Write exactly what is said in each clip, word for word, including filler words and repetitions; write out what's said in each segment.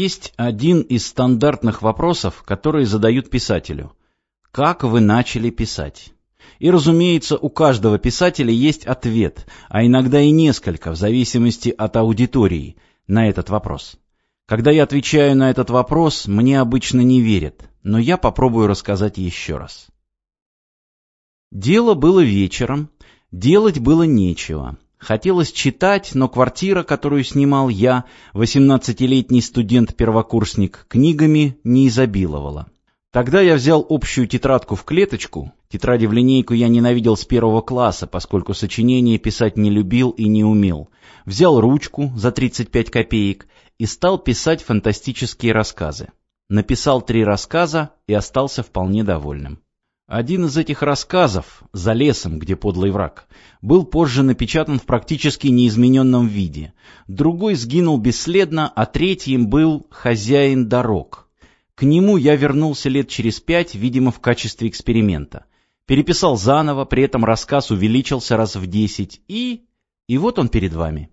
Есть один из стандартных вопросов, которые задают писателю. Как вы начали писать? И, разумеется, у каждого писателя есть ответ, а иногда и несколько, в зависимости от аудитории, на этот вопрос. Когда я отвечаю на этот вопрос, мне обычно не верят, но я попробую рассказать еще раз. Дело было вечером, делать было нечего. Хотелось читать, но квартира, которую снимал я, восемнадцатилетний студент-первокурсник, книгами не изобиловала. Тогда я взял общую тетрадку в клеточку. Тетради в линейку я ненавидел с первого класса, поскольку сочинения писать не любил и не умел. Взял ручку за тридцать пять копеек и стал писать фантастические рассказы. Написал три рассказа и остался вполне довольным. Один из этих рассказов «За лесом, где подлый враг» был позже напечатан в практически неизмененном виде. Другой сгинул бесследно, а третьим был «Хозяин дорог». К нему я вернулся лет через пять, видимо, в качестве эксперимента. Переписал заново, при этом рассказ увеличился раз в десять, и... и вот он перед вами.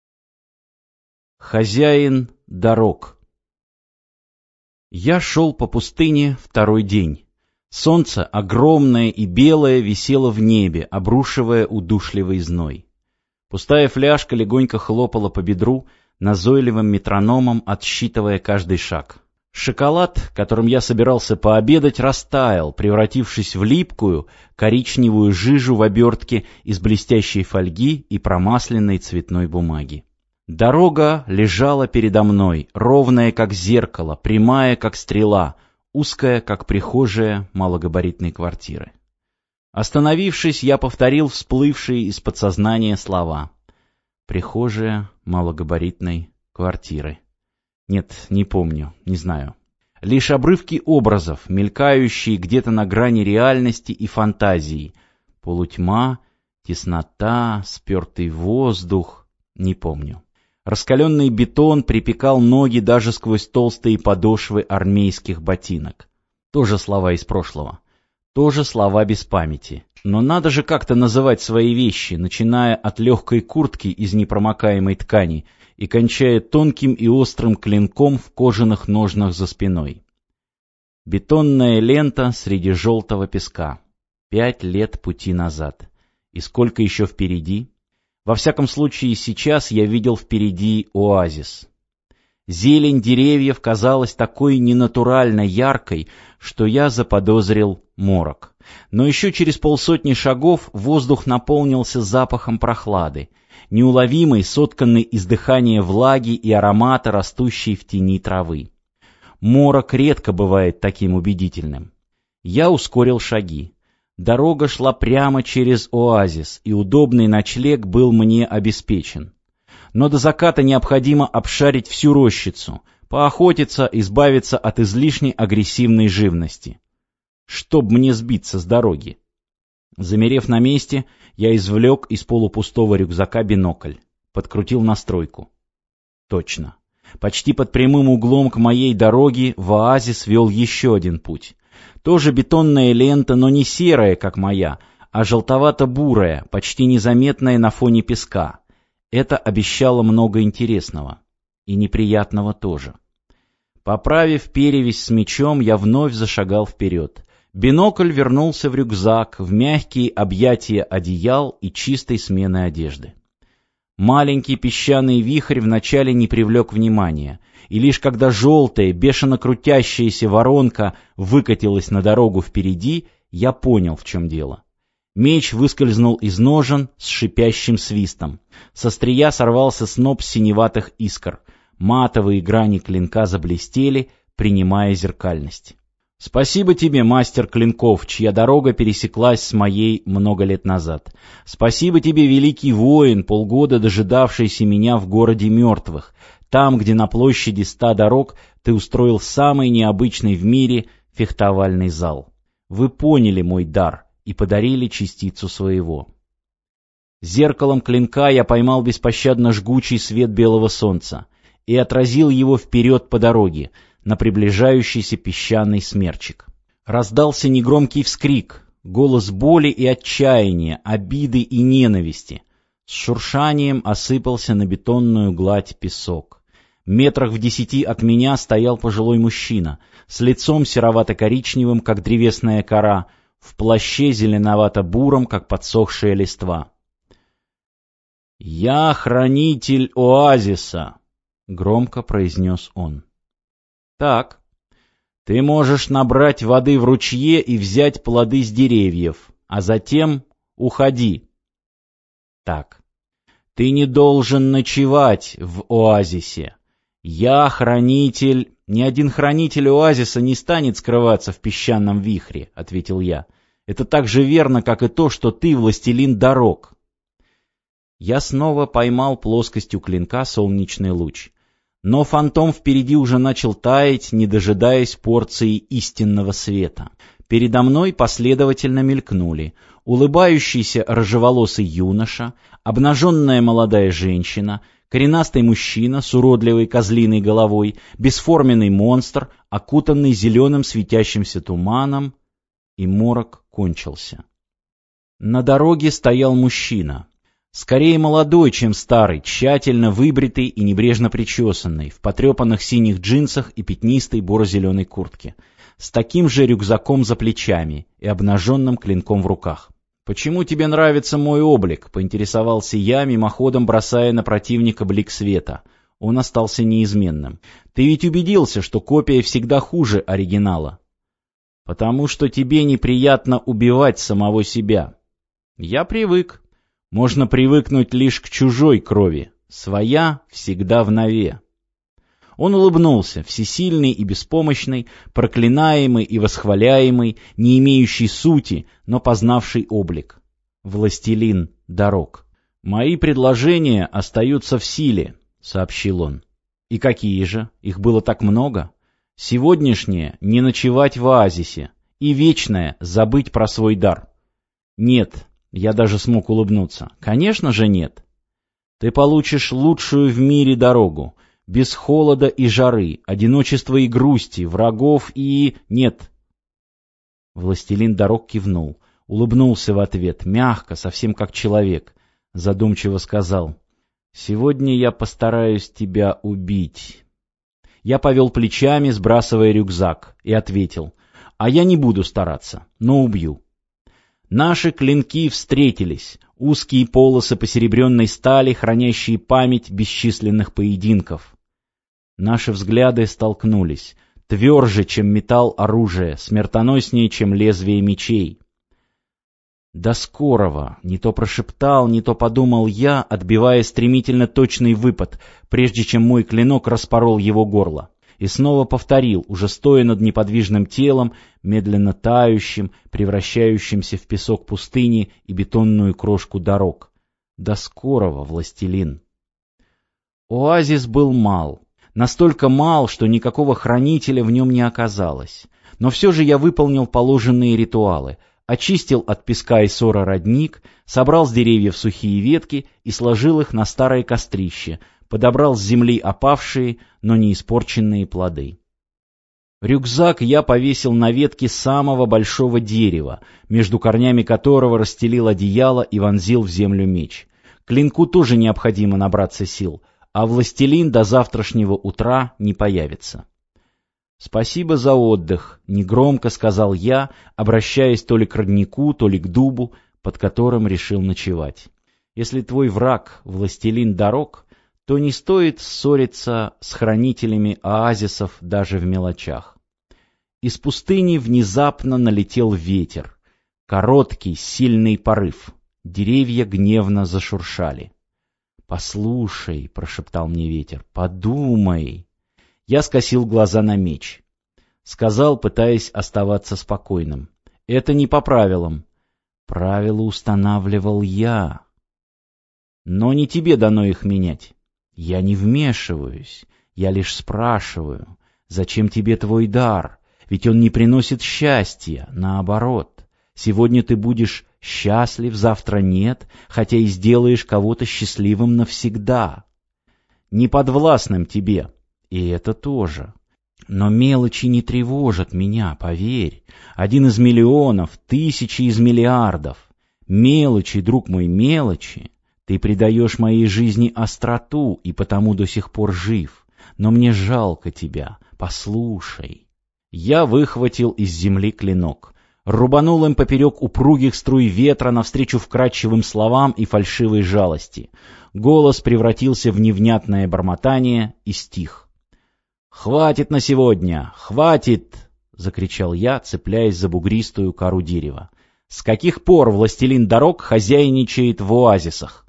«Хозяин дорог». Я шел по пустыне второй день. Солнце, огромное и белое, висело в небе, обрушивая удушливый зной. Пустая фляжка легонько хлопала по бедру, назойливым метрономом отсчитывая каждый шаг. Шоколад, которым я собирался пообедать, растаял, превратившись в липкую, коричневую жижу в обертке из блестящей фольги и промасленной цветной бумаги. Дорога лежала передо мной, ровная, как зеркало, прямая, как стрела, узкая, как прихожая малогабаритной квартиры. Остановившись, я повторил всплывшие из подсознания слова. Прихожая малогабаритной квартиры. Нет, не помню, не знаю. Лишь обрывки образов, мелькающие где-то на грани реальности и фантазии. Полутьма, теснота, спертый воздух. Не помню. Раскаленный бетон припекал ноги даже сквозь толстые подошвы армейских ботинок. Тоже слова из прошлого. Тоже слова без памяти. Но надо же как-то называть свои вещи, начиная от легкой куртки из непромокаемой ткани и кончая тонким и острым клинком в кожаных ножнах за спиной. Бетонная лента среди желтого песка. Пять лет пути назад. И сколько еще впереди? Во всяком случае, сейчас я видел впереди оазис. Зелень деревьев казалась такой ненатурально яркой, что я заподозрил морок. Но еще через полсотни шагов воздух наполнился запахом прохлады, неуловимой, сотканной из дыхания влаги и аромата, растущей в тени травы. Морок редко бывает таким убедительным. Я ускорил шаги. Дорога шла прямо через оазис, и удобный ночлег был мне обеспечен. Но до заката необходимо обшарить всю рощицу, поохотиться, избавиться от излишней агрессивной живности. Чтоб мне сбиться с дороги. Замерев на месте, я извлек из полупустого рюкзака бинокль, подкрутил настройку. Точно. Почти под прямым углом к моей дороге в оазис вел еще один путь. Тоже бетонная лента, но не серая, как моя, а желтовато-бурая, почти незаметная на фоне песка. Это обещало много интересного. И неприятного тоже. Поправив перевязь с мечом, я вновь зашагал вперед. Бинокль вернулся в рюкзак, в мягкие объятия одеял и чистой смены одежды. Маленький песчаный вихрь вначале не привлек внимания, и лишь когда желтая, бешено крутящаяся воронка выкатилась на дорогу впереди, я понял, в чем дело. Меч выскользнул из ножен с шипящим свистом. С острия сорвался сноп синеватых искр. Матовые грани клинка заблестели, принимая зеркальность. Спасибо тебе, мастер клинков, чья дорога пересеклась с моей много лет назад. Спасибо тебе, великий воин, полгода дожидавшийся меня в городе мертвых, там, где на площади ста дорог ты устроил самый необычный в мире фехтовальный зал. Вы поняли мой дар и подарили частицу своего. Зеркалом клинка я поймал беспощадно жгучий свет белого солнца и отразил его вперед по дороге, на приближающийся песчаный смерчик. Раздался негромкий вскрик, голос боли и отчаяния, обиды и ненависти. С шуршанием осыпался на бетонную гладь песок. Метрах в десяти от меня стоял пожилой мужчина, с лицом серовато-коричневым, как древесная кора, в плаще зеленовато-буром, как подсохшая листва. «Я хранитель оазиса», — громко произнес он. «Так, ты можешь набрать воды в ручье и взять плоды с деревьев, а затем уходи. Так, ты не должен ночевать в оазисе. Я хранитель...» «Ни один хранитель оазиса не станет скрываться в песчаном вихре», — ответил я. «Это так же верно, как и то, что ты властелин дорог». Я снова поймал плоскостью клинка солнечный луч. Но фантом впереди уже начал таять, не дожидаясь порции истинного света. Передо мной последовательно мелькнули улыбающийся рыжеволосый юноша, обнаженная молодая женщина, коренастый мужчина с уродливой козлиной головой, бесформенный монстр, окутанный зеленым светящимся туманом, и морок кончился. На дороге стоял мужчина. Скорее молодой, чем старый, тщательно выбритый и небрежно причесанный, в потрепанных синих джинсах и пятнистой буро-зеленой куртке, с таким же рюкзаком за плечами и обнаженным клинком в руках. «Почему тебе нравится мой облик?» — поинтересовался я, мимоходом бросая на противника блик света. Он остался неизменным. «Ты ведь убедился, что копия всегда хуже оригинала?» «Потому что тебе неприятно убивать самого себя». «Я привык. Можно привыкнуть лишь к чужой крови. Своя всегда внове». Он улыбнулся, всесильный и беспомощный, проклинаемый и восхваляемый, не имеющий сути, но познавший облик. Властелин дорог. «Мои предложения остаются в силе», — сообщил он. «И какие же? Их было так много. Сегодняшнее — не ночевать в оазисе, и вечное — забыть про свой дар». «Нет», — я даже смог улыбнуться. «Конечно же нет. Ты получишь лучшую в мире дорогу, без холода и жары, одиночества и грусти, врагов и... нет». Властелин дорог кивнул, улыбнулся в ответ, мягко, совсем как человек, задумчиво сказал: «Сегодня я постараюсь тебя убить». Я повел плечами, сбрасывая рюкзак, и ответил: «А я не буду стараться, но убью». Наши клинки встретились, узкие полосы посеребренной стали, хранящие память бесчисленных поединков. Наши взгляды столкнулись, тверже, чем металл оружия, смертоноснее, чем лезвие мечей. «До скорого!» — не то прошептал, не то подумал я, отбивая стремительно точный выпад, прежде чем мой клинок распорол его горло. И снова повторил, уже стоя над неподвижным телом, медленно тающим, превращающимся в песок пустыни и бетонную крошку дорог. «До скорого, властелин!» Оазис был мал. Настолько мал, что никакого хранителя в нем не оказалось. Но все же я выполнил положенные ритуалы, очистил от песка и сора родник, собрал с деревьев сухие ветки и сложил их на старое кострище, подобрал с земли опавшие, но не испорченные плоды. Рюкзак я повесил на ветке самого большого дерева, между корнями которого расстелил одеяло и вонзил в землю меч. Клинку тоже необходимо набраться сил, а властелин до завтрашнего утра не появится. «Спасибо за отдых», — негромко сказал я, обращаясь то ли к роднику, то ли к дубу, под которым решил ночевать. «Если твой враг — властелин дорог, то не стоит ссориться с хранителями оазисов даже в мелочах». Из пустыни внезапно налетел ветер. Короткий, сильный порыв. Деревья гневно зашуршали. «Послушай», — прошептал мне ветер, — «подумай». Я скосил глаза на меч. Сказал, пытаясь оставаться спокойным: «Это не по правилам». «Правила устанавливал я». «Но не тебе дано их менять». «Я не вмешиваюсь. Я лишь спрашиваю, зачем тебе твой дар? Ведь он не приносит счастья, наоборот. Сегодня ты будешь счастлив, завтра нет, хотя и сделаешь кого-то счастливым навсегда. Неподвластным тебе, и это тоже. Но мелочи не тревожат меня, поверь. Один из миллионов, тысячи из миллиардов. Мелочи, друг мой, мелочи. Ты придаешь моей жизни остроту и потому до сих пор жив. но мне жалко тебя. Послушай». Я выхватил из земли клинок, рубанул им поперек упругих струй ветра навстречу вкрадчивым словам и фальшивой жалости. Голос превратился в невнятное бормотание и стих. «Хватит на сегодня! Хватит!» — закричал я, цепляясь за бугристую кору дерева. «С каких пор властелин дорог хозяйничает в оазисах?»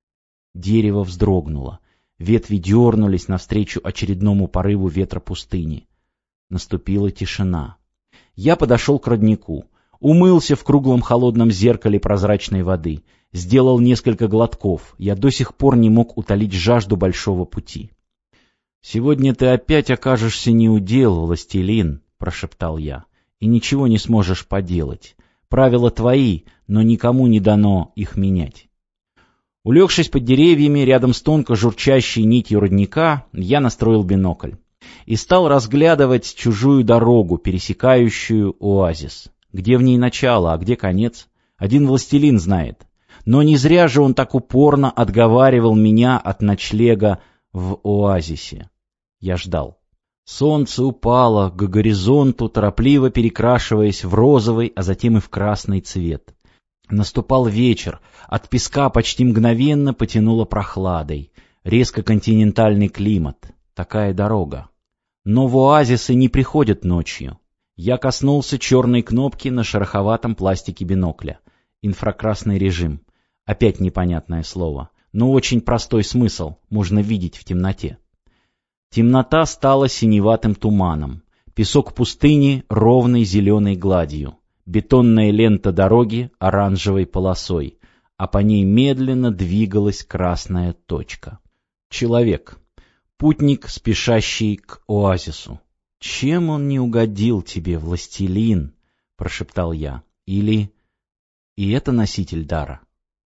Дерево вздрогнуло. Ветви дернулись навстречу очередному порыву ветра пустыни. Наступила тишина. Я подошел к роднику, умылся в круглом холодном зеркале прозрачной воды, сделал несколько глотков. Я до сих пор не мог утолить жажду большого пути. «Сегодня ты опять окажешься неудел, властелин», — прошептал я, — «и ничего не сможешь поделать. Правила твои, но никому не дано их менять». Улегшись под деревьями, рядом с тонко журчащей нитью родника, я настроил бинокль и стал разглядывать чужую дорогу, пересекающую оазис. Где в ней начало, а где конец, один властелин знает. Но не зря же он так упорно отговаривал меня от ночлега в оазисе. Я ждал. Солнце упало к горизонту, торопливо перекрашиваясь в розовый, а затем и в красный цвет. Наступал вечер, от песка почти мгновенно потянуло прохладой. Резко континентальный климат. Такая дорога. Но в оазисы не приходят ночью. Я коснулся черной кнопки на шероховатом пластике бинокля. Инфракрасный режим. Опять непонятное слово. Но очень простой смысл. Можно видеть в темноте. Темнота стала синеватым туманом. Песок пустыни ровной зеленой гладью. Бетонная лента дороги оранжевой полосой, а по ней медленно двигалась красная точка. Человек. Путник, спешащий к оазису. «Чем он не угодил тебе, властелин?» — прошептал я. «Или... и это носитель дара?»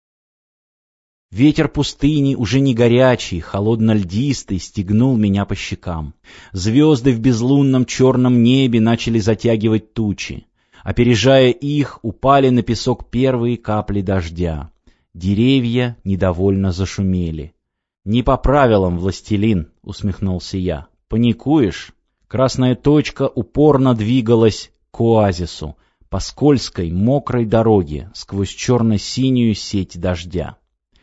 Ветер пустыни, уже не горячий, холодно-льдистый, стегнул меня по щекам. Звезды в безлунном черном небе начали затягивать тучи. Опережая их, упали на песок первые капли дождя. Деревья недовольно зашумели. «Не по правилам, властелин», — усмехнулся я. «Паникуешь?» Красная точка упорно двигалась к оазису, по скользкой, мокрой дороге, сквозь черно-синюю сеть дождя.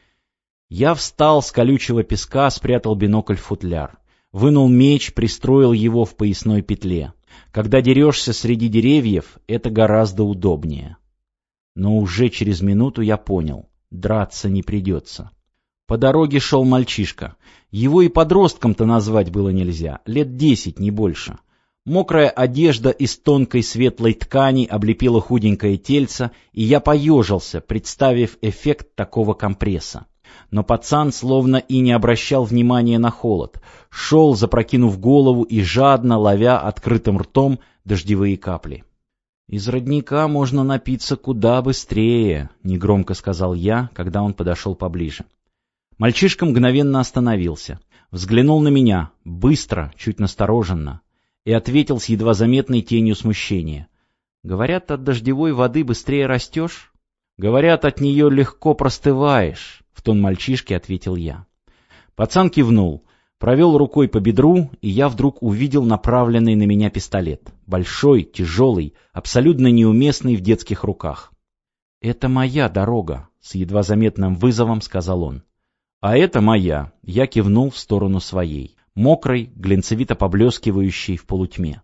Я встал с колючего песка, спрятал бинокль в футляр. Вынул меч, пристроил его в поясной петле. Когда дерешься среди деревьев, это гораздо удобнее. Но уже через минуту я понял, драться не придется. По дороге шел мальчишка. Его и подростком-то назвать было нельзя, лет десять, не больше. Мокрая одежда из тонкой светлой ткани облепила худенькое тельце, и я поежился, представив эффект такого компресса. Но пацан словно и не обращал внимания на холод, шел, запрокинув голову и жадно ловя открытым ртом дождевые капли. «Из родника можно напиться куда быстрее», — негромко сказал я, когда он подошел поближе. Мальчишка мгновенно остановился, взглянул на меня, быстро, чуть настороженно, и ответил с едва заметной тенью смущения. «Говорят, от дождевой воды быстрее растешь?» «Говорят, от нее легко простываешь», — в тон мальчишке ответил я. Пацан кивнул, провел рукой по бедру, и я вдруг увидел направленный на меня пистолет. Большой, тяжелый, абсолютно неуместный в детских руках. «Это моя дорога», — с едва заметным вызовом сказал он. «А это моя», — я кивнул в сторону своей, мокрой, глинцевито поблескивающей в полутьме.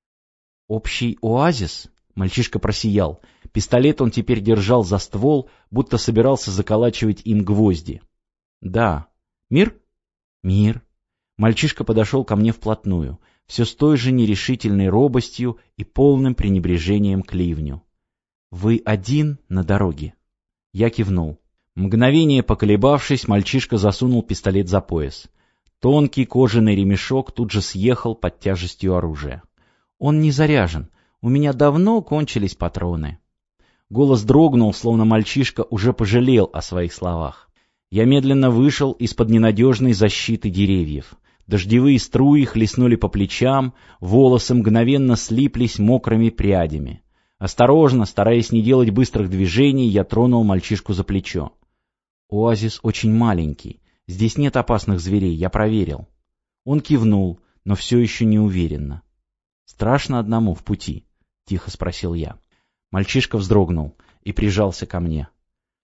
«Общий оазис?» — мальчишка просиял. Пистолет он теперь держал за ствол, будто собирался заколачивать им гвозди. «Да. Мир?» «Мир». Мальчишка подошел ко мне вплотную, все с той же нерешительной робостью и полным пренебрежением к ливню. «Вы один на дороге?» Я кивнул. Мгновение поколебавшись, мальчишка засунул пистолет за пояс. Тонкий кожаный ремешок тут же съехал под тяжестью оружия. «Он не заряжен. У меня давно кончились патроны». Голос дрогнул, словно мальчишка уже пожалел о своих словах. Я медленно вышел из-под ненадежной защиты деревьев. Дождевые струи хлестнули по плечам, волосы мгновенно слиплись мокрыми прядями. Осторожно, стараясь не делать быстрых движений, я тронул мальчишку за плечо. «Оазис очень маленький. Здесь нет опасных зверей, я проверил». Он кивнул, но все еще не уверенно. «Страшно одному в пути?» — тихо спросил я. Мальчишка вздрогнул и прижался ко мне.